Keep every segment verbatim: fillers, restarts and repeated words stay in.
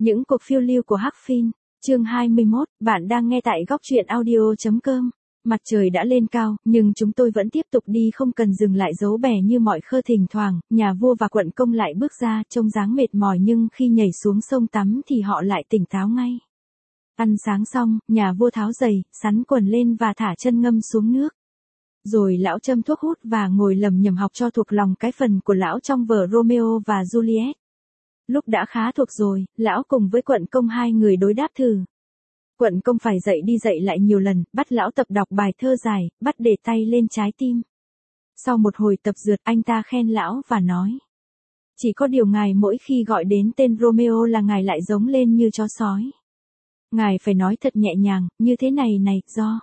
Những cuộc phiêu lưu của Hắc Phin, chương hai mươi mốt, bạn đang nghe tại góc truyện audio.com. Mặt trời đã lên cao, nhưng chúng tôi vẫn tiếp tục đi không cần dừng lại giấu bè như mọi khơ thỉnh thoảng, nhà vua và quận công lại bước ra, trông dáng mệt mỏi nhưng khi nhảy xuống sông tắm thì họ lại tỉnh táo ngay. Ăn sáng xong, nhà vua tháo giày, sắn quần lên và thả chân ngâm xuống nước. Rồi lão châm thuốc hút và ngồi lầm nhầm học cho thuộc lòng cái phần của lão trong vở Romeo và Juliet. Lúc đã khá thuộc rồi, lão cùng với quận công hai người đối đáp thử. Quận công phải dậy đi dậy lại nhiều lần, bắt lão tập đọc bài thơ dài, bắt để tay lên trái tim. Sau một hồi tập dượt, anh ta khen lão và nói: chỉ có điều ngài mỗi khi gọi đến tên Romeo là ngài lại giống lên như chó sói. Ngài phải nói thật nhẹ nhàng, như thế này này, do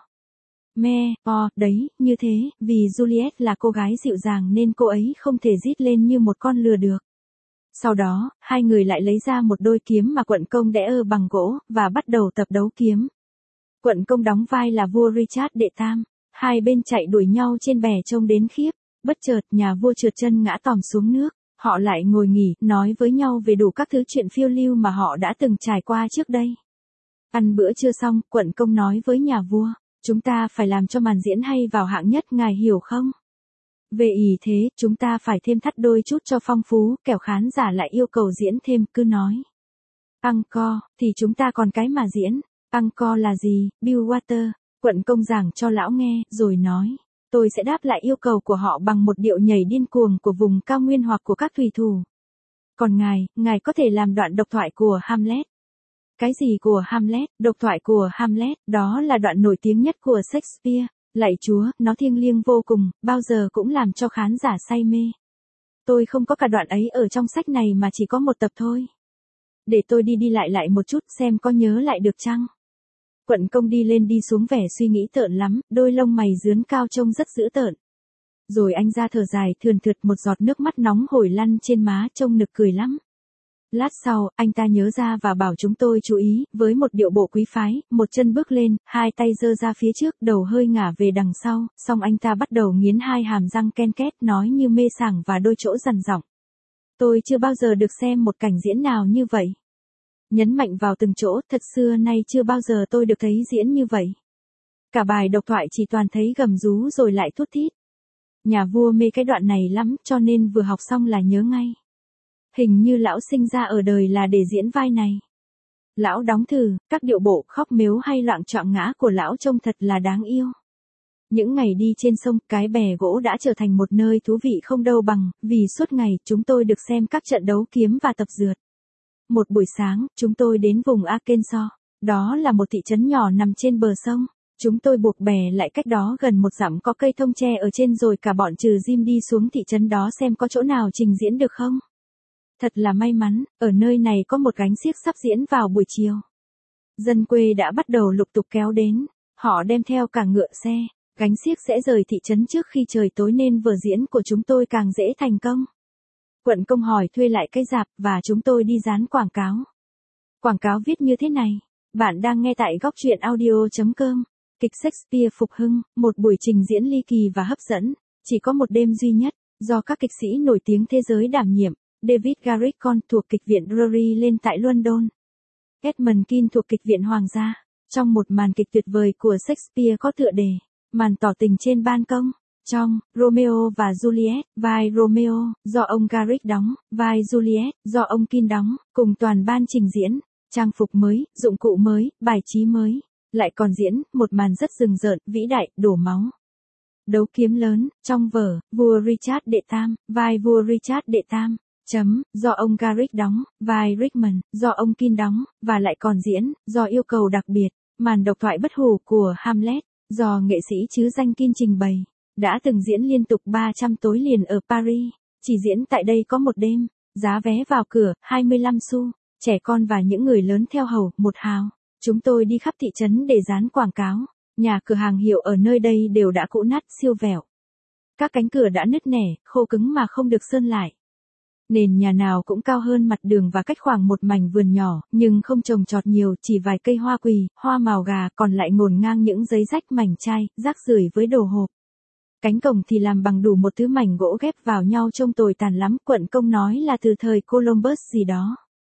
me, o, đấy, như thế, vì Juliet là cô gái dịu dàng nên cô ấy không thể rít lên như một con lừa được. Sau đó, hai người lại lấy ra một đôi kiếm mà quận công đẽ ơ bằng gỗ, và bắt đầu tập đấu kiếm. Quận công đóng vai là vua Richard đệ tam, hai bên chạy đuổi nhau trên bè trông đến khiếp. Bất chợt, nhà vua trượt chân ngã tòm xuống nước, họ lại ngồi nghỉ, nói với nhau về đủ các thứ chuyện phiêu lưu mà họ đã từng trải qua trước đây. Ăn bữa trưa xong, quận công nói với nhà vua: chúng ta phải làm cho màn diễn hay vào hạng nhất, ngài hiểu không? Về ý thế, chúng ta phải thêm thắt đôi chút cho phong phú, kẻo khán giả lại yêu cầu diễn thêm, cứ nói encore, thì chúng ta còn cái mà diễn. Encore là gì, Billwater? Quận công giảng cho lão nghe, rồi nói: tôi sẽ đáp lại yêu cầu của họ bằng một điệu nhảy điên cuồng của vùng cao nguyên hoặc của các thủy thủ. Còn ngài, ngài có thể làm đoạn độc thoại của Hamlet. Cái gì của Hamlet? Độc thoại của Hamlet, đó là đoạn nổi tiếng nhất của Shakespeare. Lạy Chúa, nó thiêng liêng vô cùng, bao giờ cũng làm cho khán giả say mê. Tôi không có cả đoạn ấy ở trong sách này mà chỉ có một tập thôi. Để tôi đi đi lại lại một chút xem có nhớ lại được chăng? Quận công đi lên đi xuống vẻ suy nghĩ tợn lắm, đôi lông mày dướn cao trông rất dữ tợn. Rồi anh ra thở dài thườn thượt, một giọt nước mắt nóng hổi lăn trên má, trông nực cười lắm. Lát sau, anh ta nhớ ra và bảo chúng tôi chú ý, với một điệu bộ quý phái, một chân bước lên, hai tay giơ ra phía trước, đầu hơi ngả về đằng sau, xong anh ta bắt đầu nghiến hai hàm răng ken két, nói như mê sảng và đôi chỗ dằn giọng: tôi chưa bao giờ được xem một cảnh diễn nào như vậy. Nhấn mạnh vào từng chỗ, thật xưa nay chưa bao giờ tôi được thấy diễn như vậy. Cả bài độc thoại chỉ toàn thấy gầm rú rồi lại thút thít. Nhà vua mê cái đoạn này lắm, cho nên vừa học xong là nhớ ngay. Hình như lão sinh ra ở đời là để diễn vai này. Lão đóng thử, các điệu bộ khóc mếu hay loạng choạng ngã của lão trông thật là đáng yêu. Những ngày đi trên sông, cái bè gỗ đã trở thành một nơi thú vị không đâu bằng, vì suốt ngày chúng tôi được xem các trận đấu kiếm và tập dượt. Một buổi sáng, chúng tôi đến vùng Arkansas. Đó là một thị trấn nhỏ nằm trên bờ sông. Chúng tôi buộc bè lại cách đó gần một dặm, có cây thông tre ở trên, rồi cả bọn trừ Jim đi xuống thị trấn đó xem có chỗ nào trình diễn được không. Thật là may mắn, ở nơi này có một gánh xiếc sắp diễn vào buổi chiều. Dân quê đã bắt đầu lục tục kéo đến, họ đem theo cả ngựa xe, gánh xiếc sẽ rời thị trấn trước khi trời tối nên vở diễn của chúng tôi càng dễ thành công. Quận công hỏi thuê lại cái rạp và chúng tôi đi dán quảng cáo. Quảng cáo viết như thế này: bạn đang nghe tại góc truyện audio.com. Kịch Shakespeare phục hưng, một buổi trình diễn ly kỳ và hấp dẫn, chỉ có một đêm duy nhất, do các kịch sĩ nổi tiếng thế giới đảm nhiệm. David Garrison thuộc kịch viện Drury lên tại London. Edmund Kean thuộc kịch viện Hoàng gia. Trong một màn kịch tuyệt vời của Shakespeare có tựa đề Màn tỏ tình trên ban công. Trong Romeo và Juliet, vai Romeo, do ông Garrick đóng, vai Juliet, do ông Kean đóng, cùng toàn ban trình diễn, trang phục mới, dụng cụ mới, bài trí mới, lại còn diễn một màn rất rùng rợn, vĩ đại, đổ máu. Đấu kiếm lớn, trong vở, vua Richard đệ tam, vai vua Richard đệ tam. Chấm, do ông Garrick đóng, vai Richmond, do ông Kean đóng, và lại còn diễn, do yêu cầu đặc biệt, màn độc thoại bất hủ của Hamlet, do nghệ sĩ chứ danh Kean trình bày, đã từng diễn liên tục ba trăm tối liền ở Paris, chỉ diễn tại đây có một đêm, giá vé vào cửa, hai mươi lăm xu, trẻ con và những người lớn theo hầu, một hào. Chúng tôi đi khắp thị trấn để dán quảng cáo, nhà cửa hàng hiệu ở nơi đây đều đã cũ nát, siêu vẹo. Các cánh cửa đã nứt nẻ, khô cứng mà không được sơn lại. Nền nhà nào cũng cao hơn mặt đường và cách khoảng một mảnh vườn nhỏ, nhưng không trồng trọt nhiều, chỉ vài cây hoa quỳ, hoa màu gà, còn lại ngổn ngang những giấy rách mảnh chai, rác rưởi với đồ hộp. Cánh cổng thì làm bằng đủ một thứ mảnh gỗ ghép vào nhau trông tồi tàn lắm, quận công nói là từ thời Columbus gì đó.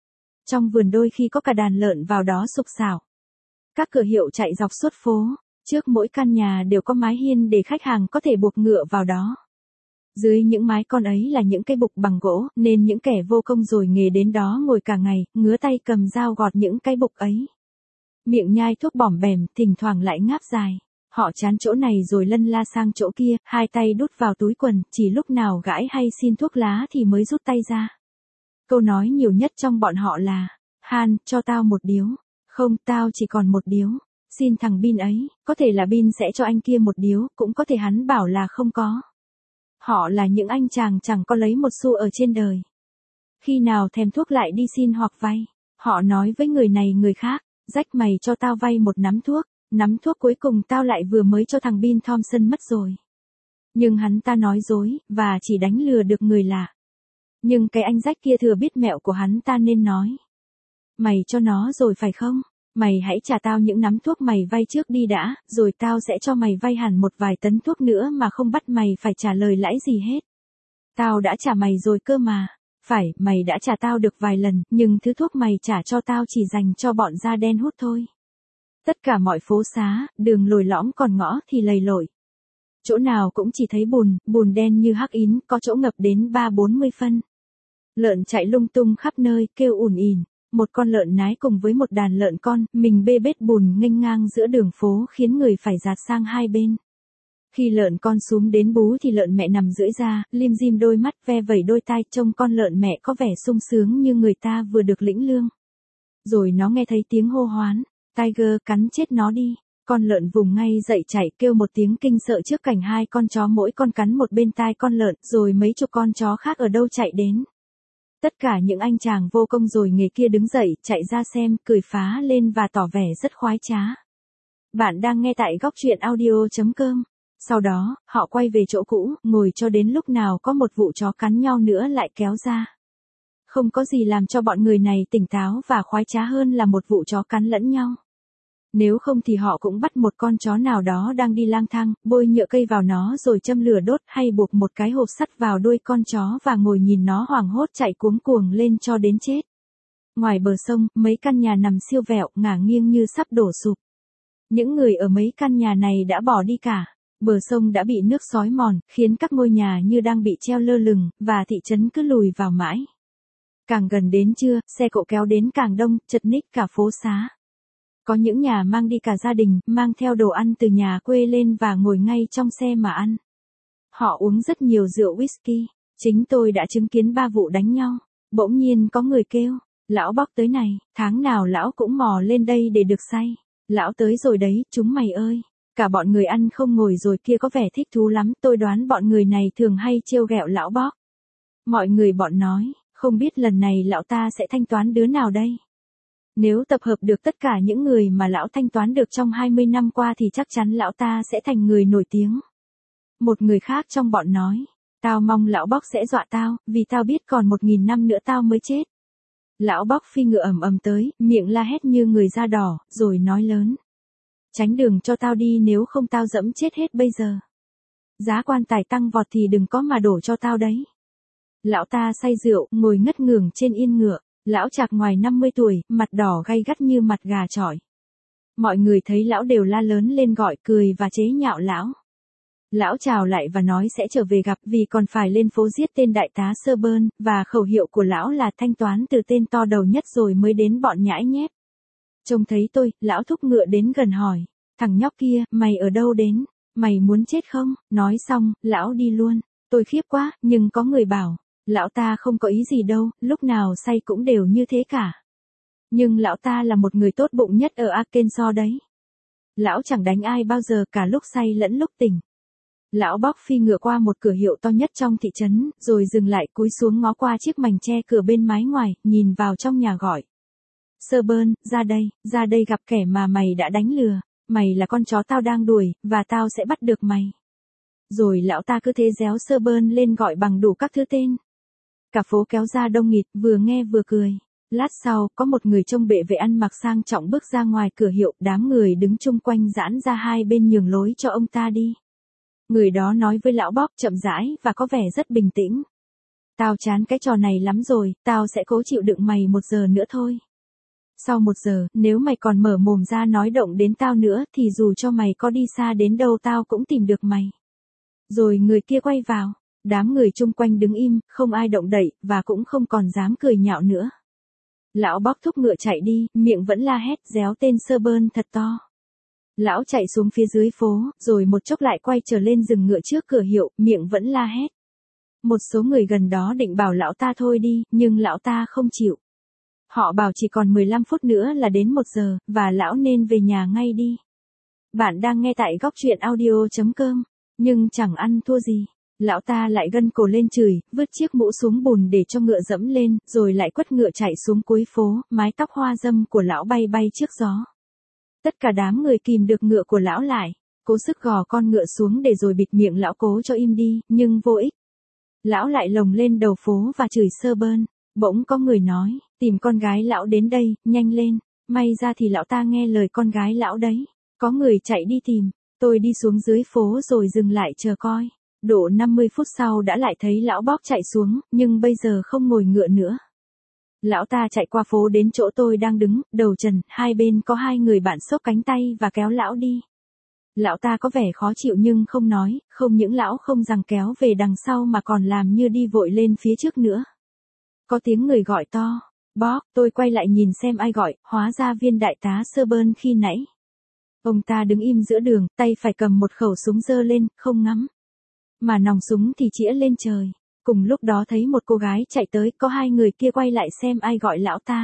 trong vườn đôi khi có cả đàn lợn vào đó sục sạo. Các cửa hiệu chạy dọc suốt phố, trước mỗi căn nhà đều có mái hiên để khách hàng có thể buộc ngựa vào đó. Dưới những mái con ấy là những cây bục bằng gỗ, nên những kẻ vô công rồi nghề đến đó ngồi cả ngày, ngứa tay cầm dao gọt những cây bục ấy. Miệng nhai thuốc bỏm bẻm, thỉnh thoảng lại ngáp dài. Họ chán chỗ này rồi lân la sang chỗ kia, hai tay đút vào túi quần, chỉ lúc nào gãi hay xin thuốc lá thì mới rút tay ra. Câu nói nhiều nhất trong bọn họ là, Han, cho tao một điếu. Không, tao chỉ còn một điếu. Xin thằng Bin ấy, có thể là Bin sẽ cho anh kia một điếu, cũng có thể hắn bảo là không có. Họ là những anh chàng chẳng có lấy một xu ở trên đời. Khi nào thèm thuốc lại đi xin hoặc vay. Họ nói với người này người khác, rách mày cho tao vay một nắm thuốc. Nắm thuốc cuối cùng tao lại vừa mới cho thằng Bin Thompson mất rồi. Nhưng hắn ta nói dối, và chỉ đánh lừa được người lạ. Nhưng cái anh rách kia thừa biết mẹo của hắn ta nên nói. Mày cho nó rồi phải không? Mày hãy trả tao những nắm thuốc mày vay trước đi đã, rồi tao sẽ cho mày vay hẳn một vài tấn thuốc nữa mà không bắt mày phải trả lời lãi gì hết. Tao đã trả mày rồi cơ mà. Phải, mày đã trả tao được vài lần, nhưng thứ thuốc mày trả cho tao chỉ dành cho bọn da đen hút thôi. Tất cả mọi phố xá, đường lồi lõm còn ngõ thì lầy lội. Chỗ nào cũng chỉ thấy bùn, bùn đen như hắc ín, có chỗ ngập đến ba bốn mươi phân. Lợn chạy lung tung khắp nơi, kêu ùn ỉn. Một con lợn nái cùng với một đàn lợn con, mình bê bết bùn nghênh ngang giữa đường phố khiến người phải dạt sang hai bên. Khi lợn con xúm đến bú thì lợn mẹ nằm rưỡi ra, lim dim đôi mắt ve vẩy đôi tai, trông con lợn mẹ có vẻ sung sướng như người ta vừa được lĩnh lương. Rồi nó nghe thấy tiếng hô hoán, Tiger, cắn chết nó đi. Con lợn vùng ngay dậy chạy kêu một tiếng kinh sợ trước cảnh hai con chó mỗi con cắn một bên tai con lợn, rồi mấy chục con chó khác ở đâu chạy đến. Tất cả những anh chàng vô công rồi nghề kia đứng dậy, chạy ra xem, cười phá lên và tỏ vẻ rất khoái trá. Bạn đang nghe tại góc truyện audio chấm com. Sau đó, họ quay về chỗ cũ, ngồi cho đến lúc nào có một vụ chó cắn nhau nữa lại kéo ra. Không có gì làm cho bọn người này tỉnh táo và khoái trá hơn là một vụ chó cắn lẫn nhau. Nếu không thì họ cũng bắt một con chó nào đó đang đi lang thang, bôi nhựa cây vào nó rồi châm lửa đốt hay buộc một cái hộp sắt vào đuôi con chó và ngồi nhìn nó hoảng hốt chạy cuống cuồng lên cho đến chết. Ngoài bờ sông, mấy căn nhà nằm siêu vẹo, ngả nghiêng như sắp đổ sụp. Những người ở mấy căn nhà này đã bỏ đi cả. Bờ sông đã bị nước xói mòn, khiến các ngôi nhà như đang bị treo lơ lửng, và thị trấn cứ lùi vào mãi. Càng gần đến trưa, xe cộ kéo đến càng đông, chật ních cả phố xá. Có những nhà mang đi cả gia đình, mang theo đồ ăn từ nhà quê lên và ngồi ngay trong xe mà ăn. Họ uống rất nhiều rượu whisky. Chính tôi đã chứng kiến ba vụ đánh nhau. Bỗng nhiên có người kêu, lão Bóc tới này, tháng nào lão cũng mò lên đây để được say. Lão tới rồi đấy, chúng mày ơi. Cả bọn người ăn không ngồi rồi kia có vẻ thích thú lắm, tôi đoán bọn người này thường hay trêu ghẹo lão Bóc. Mọi người bọn nói, không biết lần này lão ta sẽ thanh toán đứa nào đây? Nếu tập hợp được tất cả những người mà lão thanh toán được trong hai mươi năm qua thì chắc chắn lão ta sẽ thành người nổi tiếng. Một người khác trong bọn nói, tao mong lão Bóc sẽ dọa tao, vì tao biết còn một nghìn năm nữa tao mới chết. Lão Bóc phi ngựa ầm ầm tới, miệng la hét như người da đỏ, rồi nói lớn. Tránh đường cho tao đi nếu không tao dẫm chết hết bây giờ. Giá quan tài tăng vọt thì đừng có mà đổ cho tao đấy. Lão ta say rượu, ngồi ngất ngưởng trên yên ngựa. Lão chạc ngoài năm mươi tuổi, mặt đỏ gay gắt như mặt gà chọi. Mọi người thấy lão đều la lớn lên gọi cười và chế nhạo lão. Lão chào lại và nói sẽ trở về gặp vì còn phải lên phố giết tên đại tá Sơ Bơn, và khẩu hiệu của lão là thanh toán từ tên to đầu nhất rồi mới đến bọn nhãi nhép. Trông thấy tôi, lão thúc ngựa đến gần hỏi, thằng nhóc kia, mày ở đâu đến, mày muốn chết không? Nói xong, lão đi luôn. Tôi khiếp quá, nhưng có người bảo, lão ta không có ý gì đâu, lúc nào say cũng đều như thế cả. Nhưng lão ta là một người tốt bụng nhất ở Arkansas đấy. Lão chẳng đánh ai bao giờ cả lúc say lẫn lúc tỉnh. Lão Bóc phi ngựa qua một cửa hiệu to nhất trong thị trấn, rồi dừng lại cúi xuống ngó qua chiếc mảnh che cửa bên mái ngoài, nhìn vào trong nhà gọi. Sơ Bơn, ra đây, ra đây gặp kẻ mà mày đã đánh lừa, mày là con chó tao đang đuổi, và tao sẽ bắt được mày. Rồi lão ta cứ thế réo Sơ Bơn lên gọi bằng đủ các thứ tên. Cả phố kéo ra đông nghịt, vừa nghe vừa cười. Lát sau, có một người trông bệ vệ ăn mặc sang trọng bước ra ngoài cửa hiệu, đám người đứng chung quanh giãn ra hai bên nhường lối cho ông ta đi. Người đó nói với lão Bóc chậm rãi và có vẻ rất bình tĩnh. Tao chán cái trò này lắm rồi, tao sẽ cố chịu đựng mày một giờ nữa thôi. Sau một giờ, nếu mày còn mở mồm ra nói động đến tao nữa thì dù cho mày có đi xa đến đâu tao cũng tìm được mày. Rồi người kia quay vào, đám người chung quanh đứng im, không ai động đậy, và cũng không còn dám cười nhạo nữa. Lão bóc thúc ngựa chạy đi, miệng vẫn la hét réo tên Sơ Bơn thật to. Lão chạy xuống phía dưới phố, rồi một chốc lại quay trở lên dừng ngựa trước cửa hiệu, miệng vẫn la hét. Một số người gần đó định bảo lão ta thôi đi, nhưng lão ta không chịu. Họ bảo chỉ còn mười lăm phút nữa là đến một giờ, và lão nên về nhà ngay đi. Bạn đang nghe tại góc truyện audio chấm com, nhưng chẳng ăn thua gì. Lão ta lại gân cổ lên chửi, vứt chiếc mũ xuống bùn để cho ngựa dẫm lên, rồi lại quất ngựa chạy xuống cuối phố, mái tóc hoa dâm của lão bay bay trước gió. Tất cả đám người kìm được ngựa của lão lại, cố sức gò con ngựa xuống để rồi bịt miệng lão cố cho im đi, nhưng vô ích. Lão lại lồng lên đầu phố và chửi Sơ Bơn. Bỗng có người nói, tìm con gái lão đến đây, nhanh lên. May ra thì lão ta nghe lời con gái lão đấy. Có người chạy đi tìm, tôi đi xuống dưới phố rồi dừng lại chờ coi. Độ năm mươi phút sau đã lại thấy lão bóc chạy xuống, nhưng bây giờ không ngồi ngựa nữa. Lão ta chạy qua phố đến chỗ tôi đang đứng, đầu trần, hai bên có hai người bạn xốc cánh tay và kéo lão đi. Lão ta có vẻ khó chịu nhưng không nói, không những lão không giằng kéo về đằng sau mà còn làm như đi vội lên phía trước nữa. Có tiếng người gọi to, bóc, tôi quay lại nhìn xem ai gọi, hóa ra viên đại tá Sơ Bơn khi nãy. Ông ta đứng im giữa đường, tay phải cầm một khẩu súng giơ lên, không ngắm. Mà nòng súng thì chĩa lên trời. Cùng lúc đó thấy một cô gái chạy tới, có hai người kia quay lại xem ai gọi lão ta.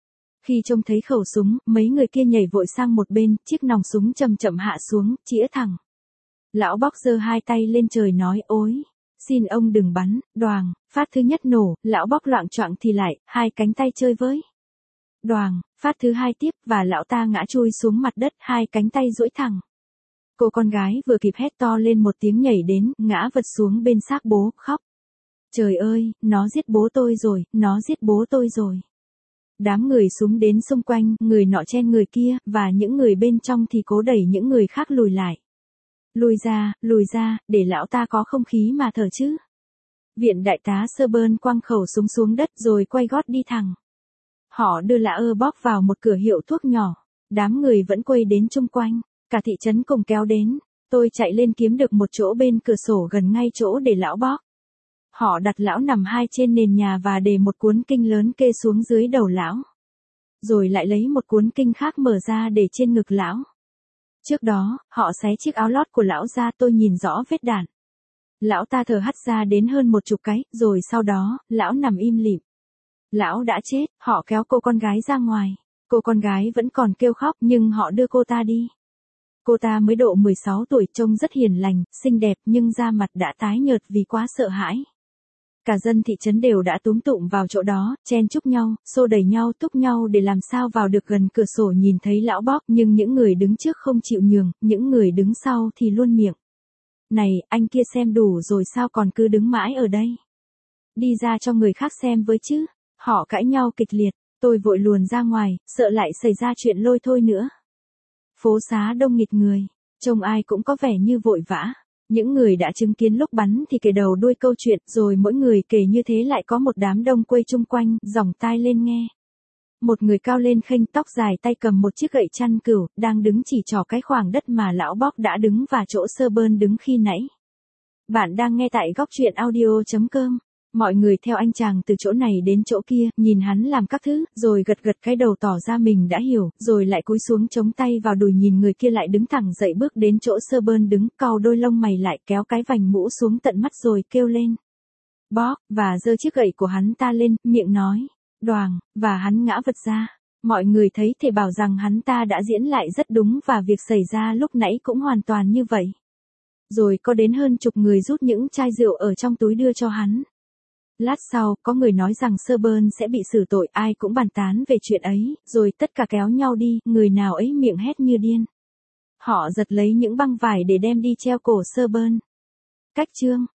Khi trông thấy khẩu súng, mấy người kia nhảy vội sang một bên, chiếc nòng súng chậm chậm hạ xuống, chĩa thẳng. Lão bóc giơ hai tay lên trời nói ối, xin ông đừng bắn, đoàng, phát thứ nhất nổ, lão bóc loạng choạng thì lại, hai cánh tay chơi với. Đoàng, phát thứ hai tiếp và lão ta ngã chui xuống mặt đất, hai cánh tay duỗi thẳng. Cô con gái vừa kịp hét to lên một tiếng nhảy đến, ngã vật xuống bên xác bố, khóc. Trời ơi, nó giết bố tôi rồi, nó giết bố tôi rồi. Đám người súng đến xung quanh, người nọ chen người kia, và những người bên trong thì cố đẩy những người khác lùi lại. Lùi ra, lùi ra, để lão ta có không khí mà thở chứ. Viện đại tá Sơ Bơn quăng khẩu súng xuống đất rồi quay gót đi thẳng. Họ đưa lã ơ bóc vào một cửa hiệu thuốc nhỏ. Đám người vẫn quây đến chung quanh, cả thị trấn cùng kéo đến. Tôi chạy lên kiếm được một chỗ bên cửa sổ gần ngay chỗ để lão bóc. Họ đặt lão nằm hai trên nền nhà và để một cuốn kinh lớn kê xuống dưới đầu lão. Rồi lại lấy một cuốn kinh khác mở ra để trên ngực lão. Trước đó, họ xé chiếc áo lót của lão ra, tôi nhìn rõ vết đạn. Lão ta thở hắt ra đến hơn một chục cái, rồi sau đó, lão nằm im lìm. Lão đã chết, họ kéo cô con gái ra ngoài. Cô con gái vẫn còn kêu khóc nhưng họ đưa cô ta đi. Cô ta mới độ mười sáu tuổi, trông rất hiền lành, xinh đẹp nhưng da mặt đã tái nhợt vì quá sợ hãi. Cả dân thị trấn đều đã túm tụm vào chỗ đó, chen chúc nhau, xô đẩy nhau, túc nhau để làm sao vào được gần cửa sổ nhìn thấy lão bóc, nhưng những người đứng trước không chịu nhường, những người đứng sau thì luôn miệng. Này, anh kia xem đủ rồi sao còn cứ đứng mãi ở đây? Đi ra cho người khác xem với chứ. Họ cãi nhau kịch liệt, tôi vội luồn ra ngoài, sợ lại xảy ra chuyện lôi thôi nữa. Phố xá đông nghịt người, trông ai cũng có vẻ như vội vã. Những người đã chứng kiến lúc bắn thì kể đầu đuôi câu chuyện, rồi mỗi người kể như thế lại có một đám đông quây chung quanh, dòng tai lên nghe. Một người cao lên khênh, tóc dài, tay cầm một chiếc gậy chăn cừu, đang đứng chỉ trỏ cái khoảng đất mà lão bóc đã đứng và chỗ Sơ Bơn đứng khi nãy. Bạn đang nghe tại góc truyện audio chấm com. Mọi người theo anh chàng từ chỗ này đến chỗ kia, nhìn hắn làm các thứ, rồi gật gật cái đầu tỏ ra mình đã hiểu, rồi lại cúi xuống chống tay vào đùi nhìn người kia lại đứng thẳng dậy bước đến chỗ Sơ Bơn đứng, cau đôi lông mày lại, kéo cái vành mũ xuống tận mắt rồi kêu lên. Bóc, và giơ chiếc gậy của hắn ta lên, miệng nói, đoàng, và hắn ngã vật ra. Mọi người thấy thể bảo rằng hắn ta đã diễn lại rất đúng và việc xảy ra lúc nãy cũng hoàn toàn như vậy. Rồi có đến hơn chục người rút những chai rượu ở trong túi đưa cho hắn. Lát sau, có người nói rằng Sơ Bơn sẽ bị xử tội, ai cũng bàn tán về chuyện ấy, rồi tất cả kéo nhau đi, người nào ấy miệng hét như điên. Họ giật lấy những băng vải để đem đi treo cổ Sơ Bơn. Cách chương